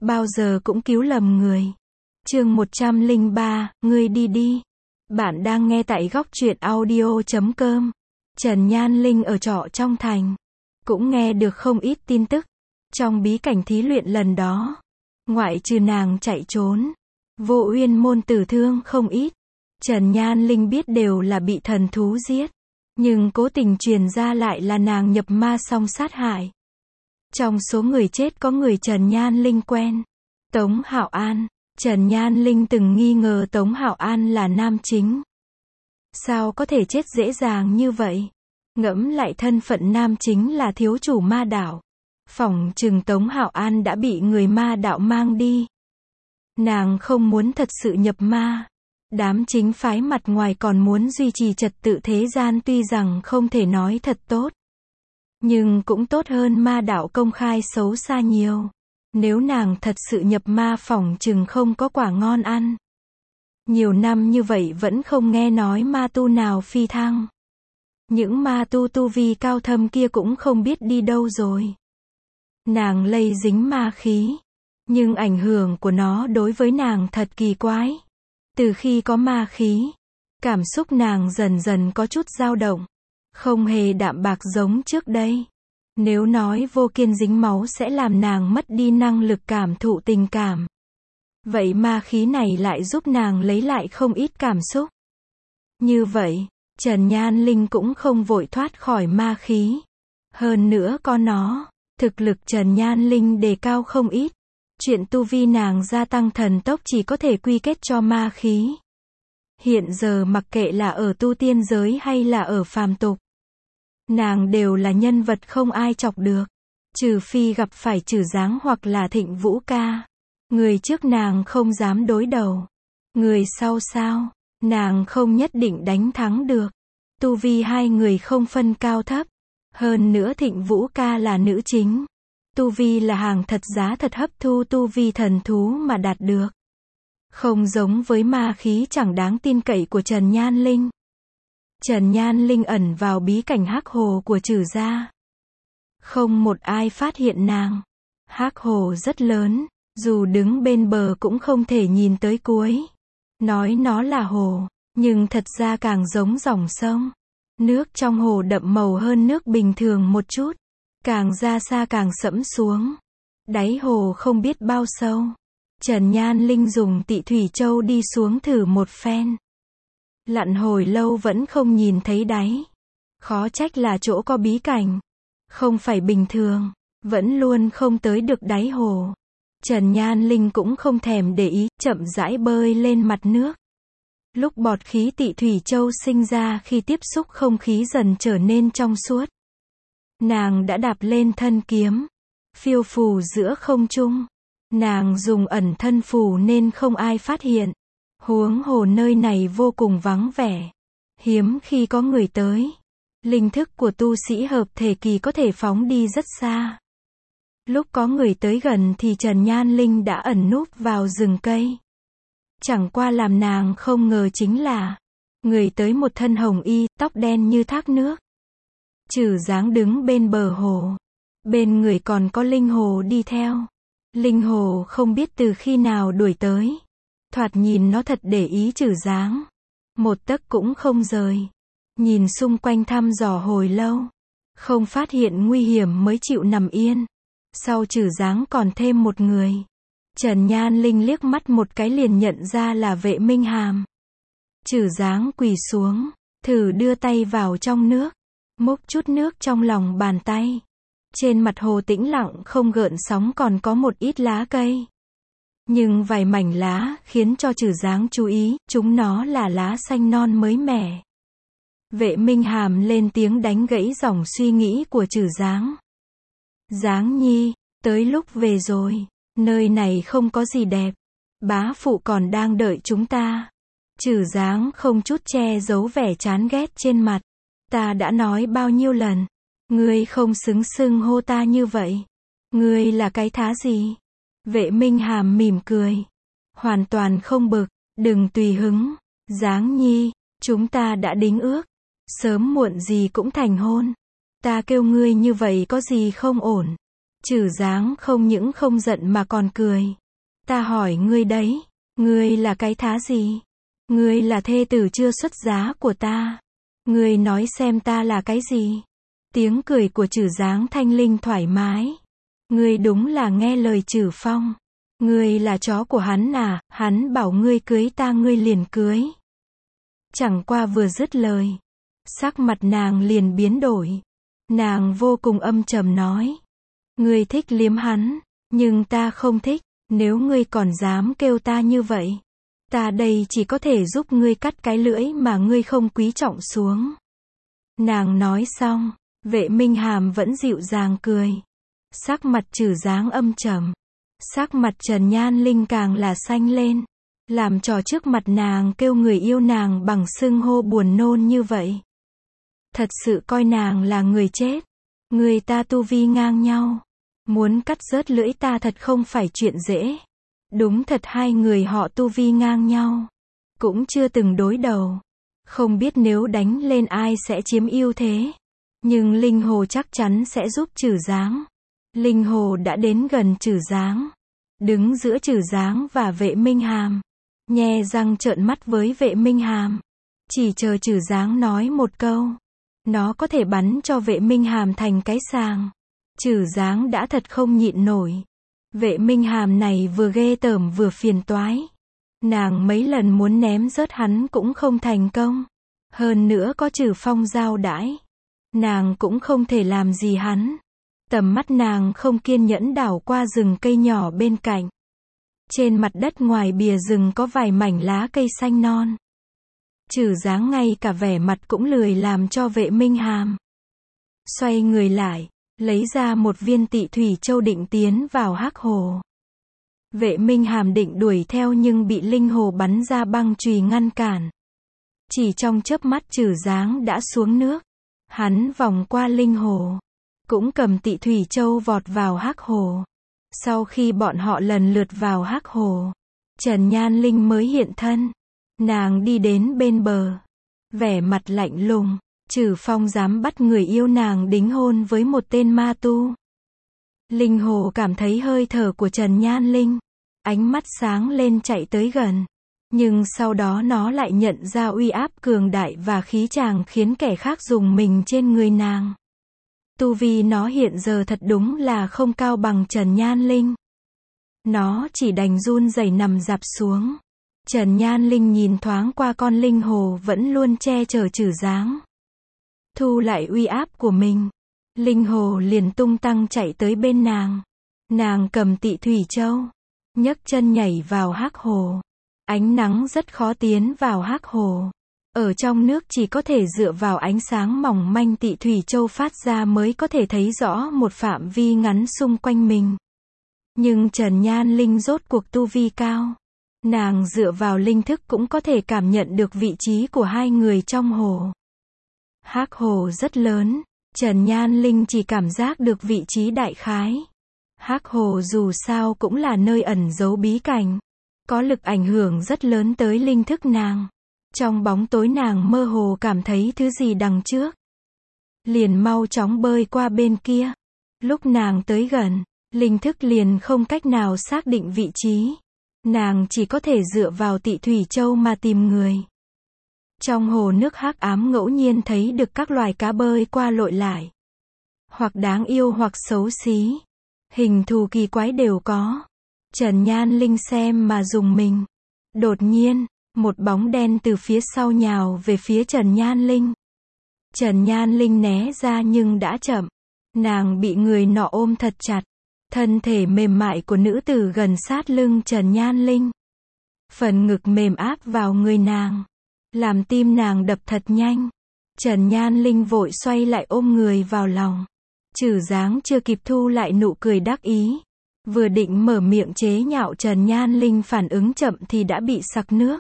bao giờ cũng cứu lầm người. Chương 103, ngươi đi đi. Bạn đang nghe tại góc truyện audio.com. Trần Nhan Linh ở trọ trong thành. Cũng nghe được không ít tin tức. Trong bí cảnh thí luyện lần đó, ngoại trừ nàng chạy trốn, Vô Uyên môn tử thương không ít. Trần Nhan Linh biết đều là bị thần thú giết. Nhưng cố tình truyền ra lại là nàng nhập ma xong sát hại. Trong số người chết có người Trần Nhan Linh quen. Tống Hạo An. Trần Nhan Linh từng nghi ngờ Tống Hạo An là nam chính. Sao có thể chết dễ dàng như vậy? Ngẫm lại thân phận nam chính là thiếu chủ ma đạo. Phỏng chừng Tống Hạo An đã bị người ma đạo mang đi. Nàng không muốn thật sự nhập ma. Đám chính phái mặt ngoài còn muốn duy trì trật tự thế gian, tuy rằng không thể nói thật tốt, nhưng cũng tốt hơn ma đạo công khai xấu xa nhiều. Nếu nàng thật sự nhập ma phỏng chừng không có quả ngon ăn. Nhiều năm như vậy vẫn không nghe nói ma tu nào phi thăng. Những ma tu vi cao thâm kia cũng không biết đi đâu rồi. Nàng lây dính ma khí, nhưng ảnh hưởng của nó đối với nàng thật kỳ quái. Từ khi có ma khí, cảm xúc nàng dần dần có chút dao động, không hề đạm bạc giống trước đây. Nếu nói vô kiên dính máu sẽ làm nàng mất đi năng lực cảm thụ tình cảm, vậy ma khí này lại giúp nàng lấy lại không ít cảm xúc. Như vậy, Trần Nhan Linh cũng không vội thoát khỏi ma khí. Hơn nữa có nó, thực lực Trần Nhan Linh đề cao không ít. Chuyện tu vi nàng gia tăng thần tốc chỉ có thể quy kết cho ma khí. Hiện giờ mặc kệ là ở tu tiên giới hay là ở phàm tục, nàng đều là nhân vật không ai chọc được. Trừ phi gặp phải Trử Giáng hoặc là Thịnh Vũ Ca. Người trước nàng không dám đối đầu. Người sau sao, nàng không nhất định đánh thắng được. Tu vi hai người không phân cao thấp. Hơn nữa Thịnh Vũ Ca là nữ chính. Tu vi là hàng thật giá thật hấp thu tu vi thần thú mà đạt được. Không giống với ma khí chẳng đáng tin cậy của Trần Nhan Linh. Trần Nhan Linh ẩn vào bí cảnh hắc hồ của Trử gia. Không một ai phát hiện nàng. Hắc hồ rất lớn, dù đứng bên bờ cũng không thể nhìn tới cuối. Nói nó là hồ, nhưng thật ra càng giống dòng sông. Nước trong hồ đậm màu hơn nước bình thường một chút. Càng ra xa càng sẫm xuống. Đáy hồ không biết bao sâu. Trần Nhan Linh dùng Tị Thủy Châu đi xuống thử một phen. Lặn hồi lâu vẫn không nhìn thấy đáy. Khó trách là chỗ có bí cảnh. Không phải bình thường, vẫn luôn không tới được đáy hồ. Trần Nhan Linh cũng không thèm để ý, chậm rãi bơi lên mặt nước. Lúc bọt khí Tị Thủy Châu sinh ra khi tiếp xúc không khí dần trở nên trong suốt. Nàng đã đạp lên thân kiếm, phiêu phù giữa không trung. Nàng dùng ẩn thân phù nên không ai phát hiện. Huống hồ nơi này vô cùng vắng vẻ, hiếm khi có người tới. Linh thức của tu sĩ hợp thể kỳ có thể phóng đi rất xa. Lúc có người tới gần thì Trần Nhan Linh đã ẩn núp vào rừng cây. Chẳng qua làm nàng không ngờ chính là người tới một thân hồng y, tóc đen như thác nước. Trử Giáng đứng bên bờ hồ. Bên người còn có Linh Hồ đi theo. Linh Hồ không biết từ khi nào đuổi tới. Thoạt nhìn nó thật để ý Trử Giáng. Một tấc cũng không rời. Nhìn xung quanh thăm dò hồi lâu. Không phát hiện nguy hiểm mới chịu nằm yên. Sau Trử Giáng còn thêm một người. Trần Nhan Linh liếc mắt một cái liền nhận ra là Vệ Minh Hàm. Trử Giáng quỳ xuống, thử đưa tay vào trong nước. Múc chút nước trong lòng bàn tay. Trên mặt hồ tĩnh lặng không gợn sóng, còn có một ít lá cây. Nhưng vài mảnh lá khiến cho Trử Giáng chú ý, chúng nó là lá xanh non mới mẻ. Vệ Minh Hàm lên tiếng đánh gãy dòng suy nghĩ của Trử Giáng. Giáng nhi, tới lúc về rồi. Nơi này không có gì đẹp. Bá phụ còn đang đợi chúng ta. Trử Giáng không chút che giấu vẻ chán ghét trên mặt. Ta đã nói bao nhiêu lần. Ngươi không xứng xưng hô ta như vậy. Ngươi là cái thá gì? Vệ Minh Hàm mỉm cười. Hoàn toàn không bực. Đừng tùy hứng. Giáng nhi, chúng ta đã đính ước. Sớm muộn gì cũng thành hôn. Ta kêu ngươi như vậy có gì không ổn? Trừ Giáng không những không giận mà còn cười. Ta hỏi ngươi đấy, ngươi là cái thá gì? Ngươi là thê tử chưa xuất giá của ta. Ngươi nói xem ta là cái gì? Tiếng cười của Trừ Giáng thanh linh thoải mái. Ngươi đúng là nghe lời Trừ Phong. Ngươi là chó của hắn à, hắn bảo ngươi cưới ta ngươi liền cưới. Chẳng qua vừa dứt lời, sắc mặt nàng liền biến đổi. Nàng vô cùng âm trầm nói. Ngươi thích liếm hắn, nhưng ta không thích, nếu ngươi còn dám kêu ta như vậy. Ta đây chỉ có thể giúp ngươi cắt cái lưỡi mà ngươi không quý trọng xuống. Nàng nói xong, Vệ Minh Hàm vẫn dịu dàng cười. Sắc mặt Trừ Giáng âm trầm. Sắc mặt Trần Nhan Linh càng là xanh lên. Làm trò trước mặt nàng kêu người yêu nàng bằng xưng hô buồn nôn như vậy. Thật sự coi nàng là người chết. Người ta tu vi ngang nhau. Muốn cắt rớt lưỡi ta thật không phải chuyện dễ. Đúng thật hai người họ tu vi ngang nhau. Cũng chưa từng đối đầu. Không biết nếu đánh lên ai sẽ chiếm ưu thế. Nhưng Linh Hồ chắc chắn sẽ giúp Trừ Giáng. Linh Hồ đã đến gần Trừ Giáng. Đứng giữa Trừ Giáng và Vệ Minh Hàm. Nhe răng trợn mắt với Vệ Minh Hàm. Chỉ chờ Trừ Giáng nói một câu. Nó có thể bắn cho Vệ Minh Hàm thành cái sàng. Trừ Giáng đã thật không nhịn nổi. Vệ Minh Hàm này vừa ghê tởm vừa phiền toái. Nàng mấy lần muốn ném rớt hắn cũng không thành công. Hơn nữa có Trừ Phong giao đãi. Nàng cũng không thể làm gì hắn. Tầm mắt nàng không kiên nhẫn đảo qua rừng cây nhỏ bên cạnh. Trên mặt đất ngoài bìa rừng có vài mảnh lá cây xanh non. Trừ Giáng ngay cả vẻ mặt cũng lười làm cho Vệ Minh Hàm. Xoay người lại, lấy ra một viên Tị Thủy Châu định tiến vào hắc hồ. Vệ Minh Hàm định đuổi theo nhưng bị Linh Hồ bắn ra băng chùy ngăn cản. Chỉ trong chớp mắt Trừ Giáng đã xuống nước. Hắn vòng qua Linh Hồ, cũng cầm Tị Thủy Châu vọt vào hắc hồ. Sau khi bọn họ lần lượt vào hắc hồ, Trần Nhan Linh mới hiện thân. Nàng đi đến bên bờ, vẻ mặt lạnh lùng. Trừ Phong dám bắt người yêu nàng đính hôn với một tên ma tu. Linh Hồ cảm thấy hơi thở của Trần Nhan Linh, ánh mắt sáng lên chạy tới gần. Nhưng sau đó nó lại nhận ra uy áp cường đại và khí tràng khiến kẻ khác rùng mình trên người nàng. Tu vi nó hiện giờ thật đúng là không cao bằng Trần Nhan Linh. Nó chỉ đành run rẩy nằm rạp xuống. Trần Nhan Linh nhìn thoáng qua con Linh Hồ vẫn luôn che chở Trừ Giáng. Thu lại uy áp của mình. Linh Hồ liền tung tăng chạy tới bên nàng. Nàng cầm Tị Thủy Châu, nhấc chân nhảy vào hắc hồ. Ánh nắng rất khó tiến vào hắc hồ. Ở trong nước chỉ có thể dựa vào ánh sáng mỏng manh Tị Thủy Châu phát ra mới có thể thấy rõ một phạm vi ngắn xung quanh mình. Nhưng Trần Nhan Linh rốt cuộc tu vi cao. Nàng dựa vào linh thức cũng có thể cảm nhận được vị trí của hai người trong hồ. Hắc hồ rất lớn, Trần Nhan Linh chỉ cảm giác được vị trí đại khái. Hắc hồ dù sao cũng là nơi ẩn giấu bí cảnh, có lực ảnh hưởng rất lớn tới linh thức nàng. Trong bóng tối nàng mơ hồ cảm thấy thứ gì đằng trước. Liền mau chóng bơi qua bên kia. Lúc nàng tới gần, linh thức liền không cách nào xác định vị trí. Nàng chỉ có thể dựa vào Tị Thủy Châu mà tìm người. Trong hồ nước hắc ám ngẫu nhiên thấy được các loài cá bơi qua lội lại. Hoặc đáng yêu hoặc xấu xí. Hình thù kỳ quái đều có. Trần Nhan Linh xem mà rùng mình. Đột nhiên, một bóng đen từ phía sau nhào về phía Trần Nhan Linh. Trần Nhan Linh né ra nhưng đã chậm. Nàng bị người nọ ôm thật chặt. Thân thể mềm mại của nữ tử gần sát lưng Trần Nhan Linh. Phần ngực mềm áp vào người nàng. Làm tim nàng đập thật nhanh. Trần Nhan Linh vội xoay lại ôm người vào lòng. Trừ Giáng chưa kịp thu lại nụ cười đắc ý. Vừa định mở miệng chế nhạo Trần Nhan Linh phản ứng chậm thì đã bị sặc nước.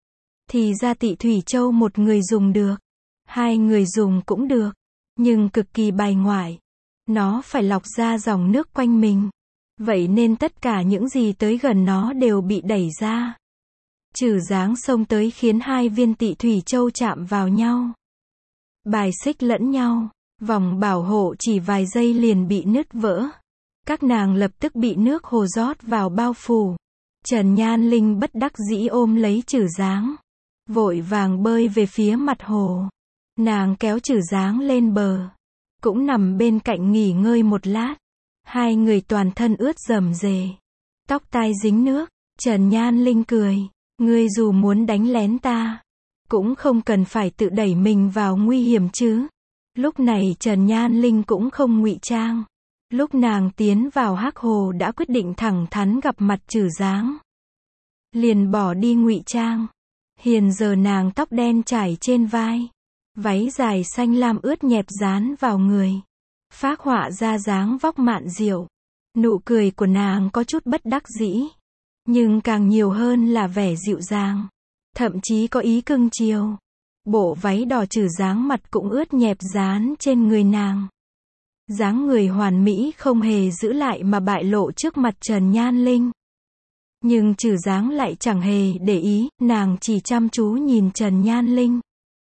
Thì ra Tị Thủy Châu một người dùng được. Hai người dùng cũng được. Nhưng cực kỳ bài ngoại. Nó phải lọc ra dòng nước quanh mình. Vậy nên tất cả những gì tới gần nó đều bị đẩy ra. Trừ Giáng xông tới khiến hai viên Tị Thủy Châu chạm vào nhau. Bài xích lẫn nhau. Vòng bảo hộ chỉ vài giây liền bị nứt vỡ. Các nàng lập tức bị nước hồ rót vào bao phủ. Trần Nhan Linh bất đắc dĩ ôm lấy Trử Giáng, vội vàng bơi về phía mặt hồ. Nàng kéo Trử Giáng lên bờ, cũng nằm bên cạnh nghỉ ngơi một lát. Hai người toàn thân ướt rầm rề, tóc tai dính nước. Trần Nhan Linh cười, ngươi dù muốn đánh lén ta, cũng không cần phải tự đẩy mình vào nguy hiểm chứ. Lúc này Trần Nhan Linh cũng không ngụy trang. Lúc nàng tiến vào Hắc Hồ đã quyết định thẳng thắn gặp mặt Trử Giáng, liền bỏ đi ngụy trang. Hiện giờ nàng tóc đen trải trên vai, váy dài xanh lam ướt nhẹp dán vào người, phác họa ra dáng vóc mạn diệu. Nụ cười của nàng có chút bất đắc dĩ, nhưng càng nhiều hơn là vẻ dịu dàng, thậm chí có ý cưng chiều. Bộ váy đỏ Trử Giáng mặt cũng ướt nhẹp dán trên người nàng. Dáng người hoàn mỹ không hề giữ lại mà bại lộ trước mặt Trần Nhan Linh. Nhưng Trử Giáng lại chẳng hề để ý, nàng chỉ chăm chú nhìn Trần Nhan Linh.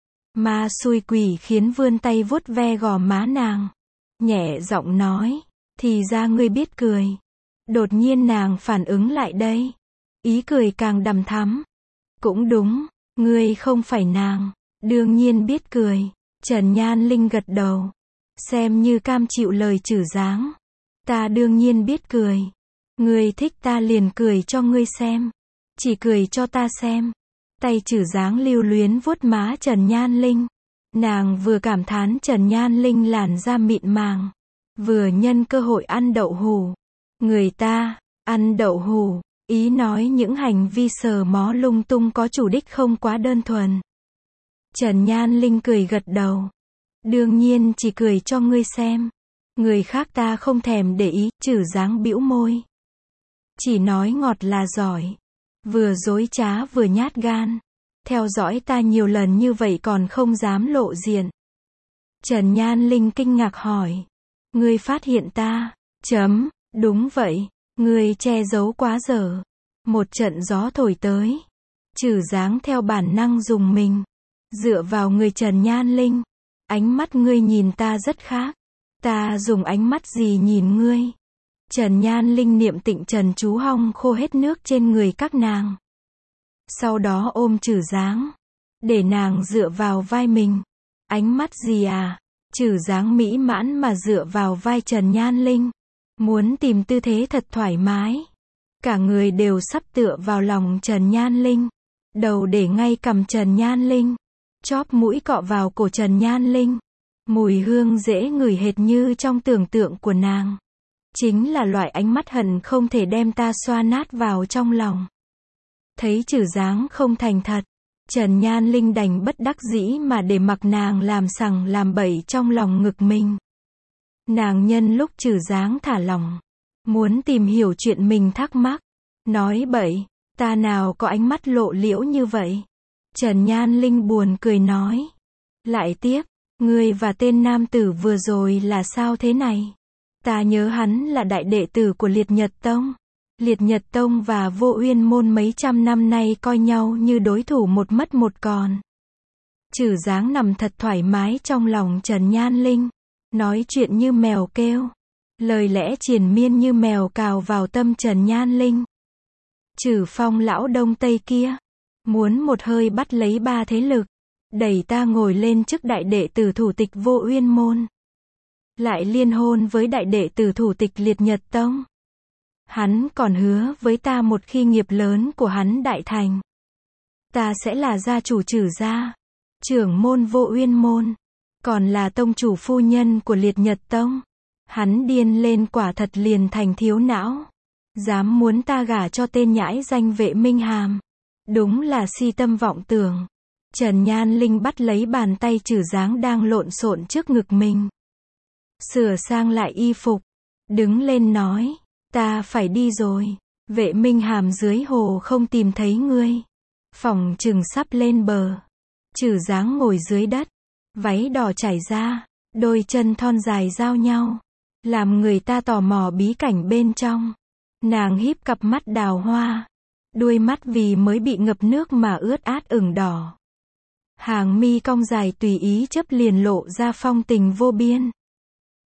Ma xui quỷ khiến vươn tay vuốt ve gò má nàng, nhẹ giọng nói, thì ra ngươi biết cười. Đột nhiên nàng phản ứng lại đây, ý cười càng đằm thắm. Cũng đúng, ngươi không phải nàng, đương nhiên biết cười. Trần Nhan Linh gật đầu, xem như cam chịu lời Trử Giáng. Ta đương nhiên biết cười. Ngươi thích ta liền cười cho ngươi xem. Chỉ cười cho ta xem. Tay Trử Giáng lưu luyến vuốt má Trần Nhan Linh. Nàng vừa cảm thán Trần Nhan Linh làn da mịn màng, vừa nhân cơ hội ăn đậu hù. Người ta, ăn đậu hù, ý nói những hành vi sờ mó lung tung có chủ đích không quá đơn thuần. Trần Nhan Linh cười gật đầu. Đương nhiên chỉ cười cho ngươi xem. Người khác ta không thèm để ý. Trử Giáng bĩu môi, chỉ nói ngọt là giỏi. Vừa dối trá vừa nhát gan. Theo dõi ta nhiều lần như vậy còn không dám lộ diện. Trần Nhan Linh kinh ngạc hỏi, ngươi phát hiện ta? Đúng vậy, ngươi che giấu quá dở. Một trận gió thổi tới, Trử Giáng theo bản năng dùng mình, dựa vào người Trần Nhan Linh. Ánh mắt ngươi nhìn ta rất khác. Ta dùng ánh mắt gì nhìn ngươi? Trần Nhan Linh niệm tịnh trần chú hong khô hết nước trên người các nàng. Sau đó ôm Trử Giáng, để nàng dựa vào vai mình. Ánh mắt gì à? Trử Giáng mỹ mãn mà dựa vào vai Trần Nhan Linh, muốn tìm tư thế thật thoải mái. Cả người đều sắp tựa vào lòng Trần Nhan Linh, đầu để ngay cằm Trần Nhan Linh, chóp mũi cọ vào cổ Trần Nhan Linh. Mùi hương dễ ngửi hệt như trong tưởng tượng của nàng. Chính là loại ánh mắt hận không thể đem ta xoa nát vào trong lòng. Thấy Trử Giáng không thành thật, Trần Nhan Linh đành bất đắc dĩ mà để mặc nàng làm sằng làm bậy trong lòng ngực mình. Nàng nhân lúc Trử Giáng thả lỏng, muốn tìm hiểu chuyện mình thắc mắc, nói bậy, ta nào có ánh mắt lộ liễu như vậy. Trần Nhan Linh buồn cười nói, lại tiếp, ngươi và tên nam tử vừa rồi là sao thế này? Ta nhớ hắn là đại đệ tử của Liệt Nhật Tông. Liệt Nhật Tông và Vô Uyên Môn mấy trăm năm nay coi nhau như đối thủ một mất một còn. Trử Giáng nằm thật thoải mái trong lòng Trần Nhan Linh, nói chuyện như mèo kêu, lời lẽ triền miên như mèo cào vào tâm Trần Nhan Linh. Trử Phong lão đông tây kia, muốn một hơi bắt lấy ba thế lực, đẩy ta ngồi lên chức đại đệ tử thủ tịch Vô Uyên Môn, lại liên hôn với đại đệ tử thủ tịch Liệt Nhật Tông. Hắn còn hứa với ta một khi nghiệp lớn của hắn đại thành, ta sẽ là gia chủ Trử gia, trưởng môn Vô Uyên Môn, còn là tông chủ phu nhân của Liệt Nhật Tông. Hắn điên lên quả thật liền thành thiếu não, dám muốn ta gả cho tên nhãi danh Vệ Minh Hàm, đúng là si tâm vọng tưởng. Trần Nhan Linh bắt lấy bàn tay Trử Giáng đang lộn xộn trước ngực mình, sửa sang lại y phục, đứng lên nói, ta phải đi rồi. Vệ Minh Hàm dưới hồ không tìm thấy ngươi, phỏng chừng sắp lên bờ. Trử Giáng ngồi dưới đất, váy đỏ trải ra, đôi chân thon dài giao nhau, làm người ta tò mò bí cảnh bên trong. Nàng híp cặp mắt đào hoa, đuôi mắt vì mới bị ngập nước mà ướt át ửng đỏ. Hàng mi cong dài tùy ý chớp liền lộ ra phong tình vô biên.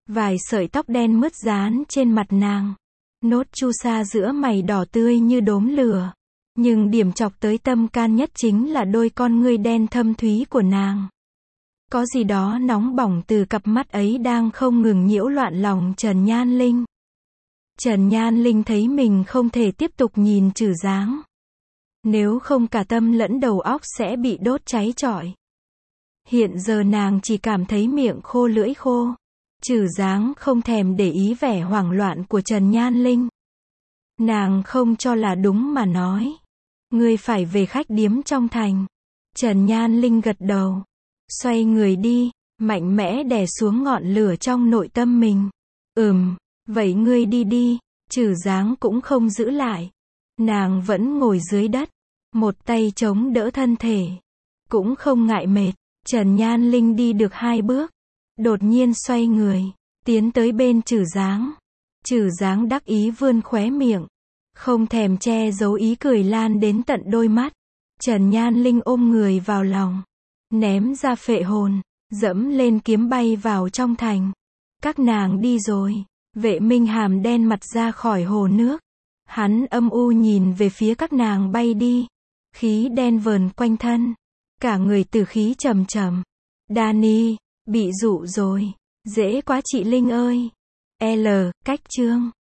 Vài sợi tóc đen mướt dán trên mặt nàng. Nốt chu sa giữa mày đỏ tươi như đốm lửa. Nhưng điểm chọc tới tâm can nhất chính là đôi con ngươi đen thâm thúy của nàng. Có gì đó nóng bỏng từ cặp mắt ấy đang không ngừng nhiễu loạn lòng Trần Nhan Linh. Trần Nhan Linh thấy mình không thể tiếp tục nhìn Trử Giáng. Nếu không cả tâm lẫn đầu óc sẽ bị đốt cháy chọi. Hiện giờ nàng chỉ cảm thấy miệng khô lưỡi khô. Trử Giáng không thèm để ý vẻ hoảng loạn của Trần Nhan Linh. Nàng không cho là đúng mà nói. Ngươi phải về khách điếm trong thành. Trần Nhan Linh gật đầu. Xoay người đi, mạnh mẽ đè xuống ngọn lửa trong nội tâm mình. Vậy ngươi đi đi. Trử Giáng cũng không giữ lại. Nàng vẫn ngồi dưới đất. Một tay chống đỡ thân thể. Cũng không ngại mệt. Trần Nhan Linh đi được 2 bước. Đột nhiên xoay người. Tiến tới bên Trử Giáng. Trử Giáng đắc ý vươn khóe miệng. Không thèm che giấu ý cười lan đến tận đôi mắt. Trần Nhan Linh ôm người vào lòng. Ném ra phệ hồn. Dẫm lên kiếm bay vào trong thành. Các nàng đi rồi. Vệ Minh Hàm đen mặt ra khỏi hồ nước. Hắn âm u nhìn về phía các nàng bay đi. Khí đen vờn quanh thân. Cả người tử khí trầm trầm. Dani, bị dụ rồi. Dễ quá chị Linh ơi. Cách chương.